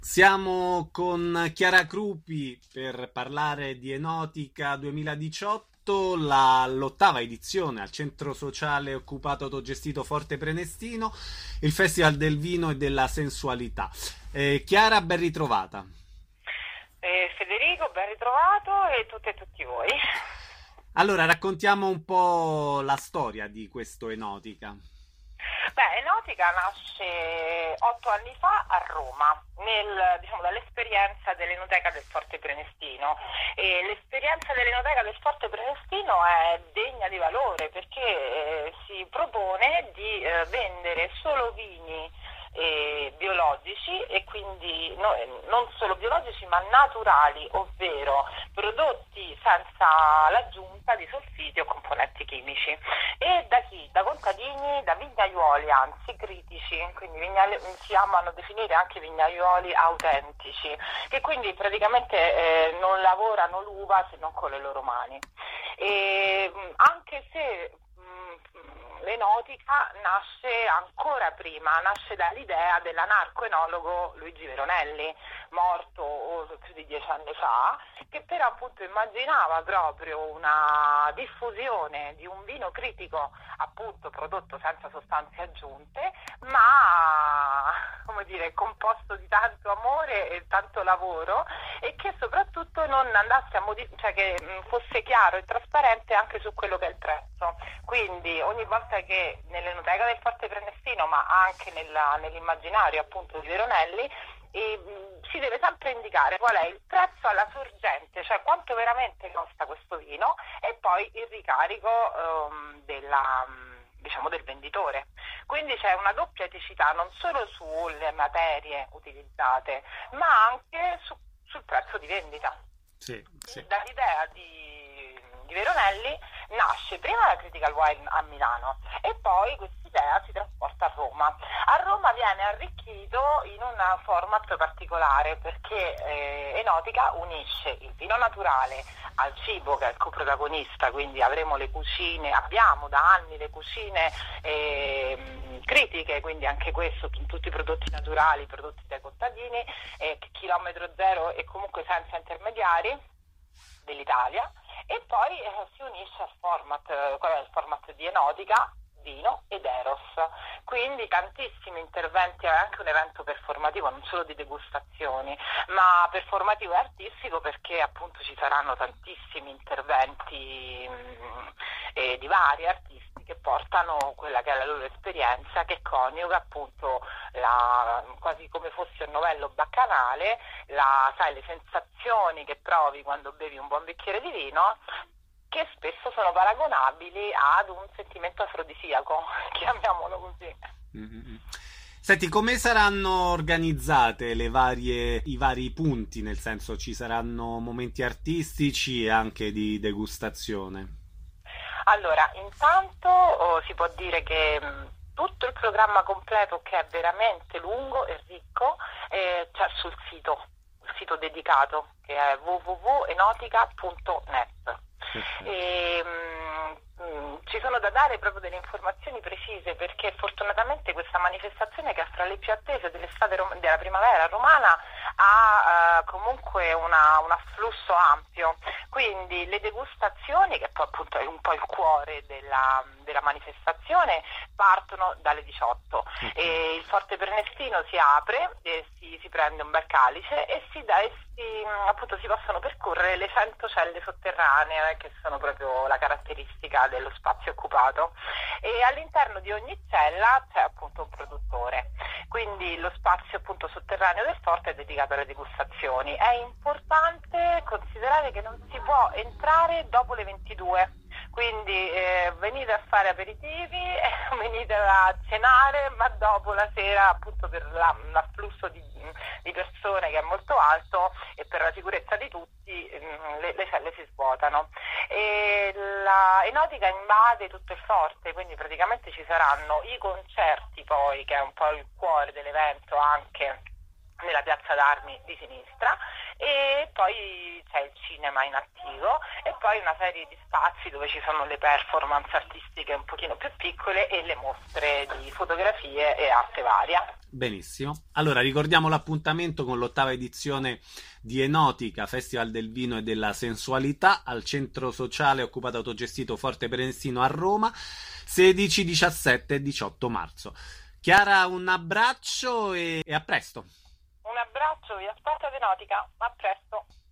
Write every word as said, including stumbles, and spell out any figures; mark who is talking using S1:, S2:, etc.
S1: Siamo con Chiara Crupi per parlare di Enotica duemiladiciotto, la, l'ottava edizione al Centro Sociale Occupato Autogestito Forte Prenestino, il Festival del Vino e della Sensualità. Eh, Chiara, ben ritrovata.
S2: Eh, Federico, ben ritrovato e tutte e tutti voi.
S1: Allora, raccontiamo un po' la storia di questo Enotica.
S2: Beh, Enotica nasce otto anni fa a Roma, nel, diciamo, dall'esperienza dell'Enoteca del Forte Prenestino. E l'esperienza dell'Enoteca del Forte Prenestino è degna di valore perché eh, si propone di eh, vendere solo vini eh, biologici e quindi no, non solo biologici ma naturali, ovvero prodotti senza l'aggiunta di solfiti o componenti chimici. E da chi? Da contadini, da vignaiuoli, anzi critici, quindi vignali, si amano definire anche vignaiuoli autentici, che quindi praticamente eh, non lavorano l'uva se non con le loro mani. E, anche se l'Enotica nasce ancora prima, nasce dall'idea dell'anarco-enologo Luigi Veronelli, morto oh, più di dieci anni fa, che però appunto immaginava proprio una diffusione di un vino critico, appunto prodotto senza sostanze aggiunte, ma come dire, composto di tanto amore e tanto lavoro, e che soprattutto non andasse a modificare, cioè che fosse chiaro e trasparente anche su quello che è il prezzo. Quindi ogni volta che nell'Enoteca del Forte Prenestino, ma anche nella, nell'immaginario appunto di Veronelli, e, mh, si deve sempre indicare qual è il prezzo alla sorgente, cioè quanto veramente costa questo vino, e poi il ricarico um, della, um, diciamo del venditore. Quindi c'è una doppia eticità non solo sulle materie utilizzate, ma anche su, sul prezzo di vendita.
S1: Sì, sì.
S2: Dall'idea di, di Veronelli nasce prima la Critical Wine a Milano e poi quest'idea si trasporta a Roma. A Roma viene arricchito in un format particolare perché eh, Enotica unisce il vino naturale al cibo, che è il coprotagonista, quindi avremo le cucine, abbiamo da anni le cucine eh, critiche, quindi anche questo, tutti i prodotti naturali, prodotti dai contadini, eh, chilometro zero e comunque senza intermediari dell'Italia, e poi eh, si unisce al format, eh, qual è il format di Enotica, vino ed Eros, quindi tantissimi interventi, è anche un evento performativo, non solo di degustazioni, ma performativo e artistico, perché appunto ci saranno tantissimi interventi mh, eh, di vari artisti che portano quella che è la loro esperienza, che coniuga appunto la, quasi come fosse un novello baccanale, la, sai, le sensazioni che provi quando bevi un buon bicchiere di vino, che spesso sono paragonabili ad un sentimento afrodisiaco, chiamiamolo così.
S1: Mm-hmm. Senti, come saranno organizzate le varie, i vari punti? Nel senso, ci saranno momenti artistici e anche di degustazione?
S2: Allora, intanto oh, si può dire che mh, tutto il programma completo, che è veramente lungo e ricco, eh, c'è sul sito, il sito dedicato, che è w w w punto enotica punto net. E, mh, ci sono da dare proprio delle informazioni precise, perché fortunatamente questa manifestazione, che è fra le più attese dell'estate rom- della primavera romana, ha uh, comunque una, un afflusso ampio, quindi le degustazioni, che poi appunto è un po' il cuore della, della manifestazione, partono dalle diciotto. E il Forte Prenestino si apre e si, si prende un bel calice e si dà e si, appunto si possono percorrere le cento celle sotterranee, che sono proprio la caratteristica dello spazio occupato, e all'interno di ogni cella c'è appunto un produttore, quindi lo spazio appunto sotterraneo del forte è dedicato alle degustazioni. È importante considerare che non si può entrare dopo le ventidue, quindi eh, venite a fare aperitivi, eh, venite a cenare, ma dopo la sera, appunto per la, l'afflusso di, di persone che è molto alto e per la sicurezza di tutti, mh, le, le celle si svuotano. E la Enotica invade tutto il forte, quindi praticamente ci saranno i concerti poi, che è un po' il cuore dell'evento anche nella piazza d'armi di sinistra, e poi c'è il cinema in attivo e poi una serie di spazi dove ci sono le performance artistiche un pochino più piccole e le mostre di fotografie e arte varia.
S1: Benissimo. Allora ricordiamo l'appuntamento con l'ottava edizione di Enotica, Festival del Vino e della Sensualità, al centro sociale occupato autogestito Forte Prenestino a Roma, sedici, diciassette e diciotto marzo. Chiara, un abbraccio e, e a presto.
S2: Un abbraccio, vi aspetto ad Enotica, a presto.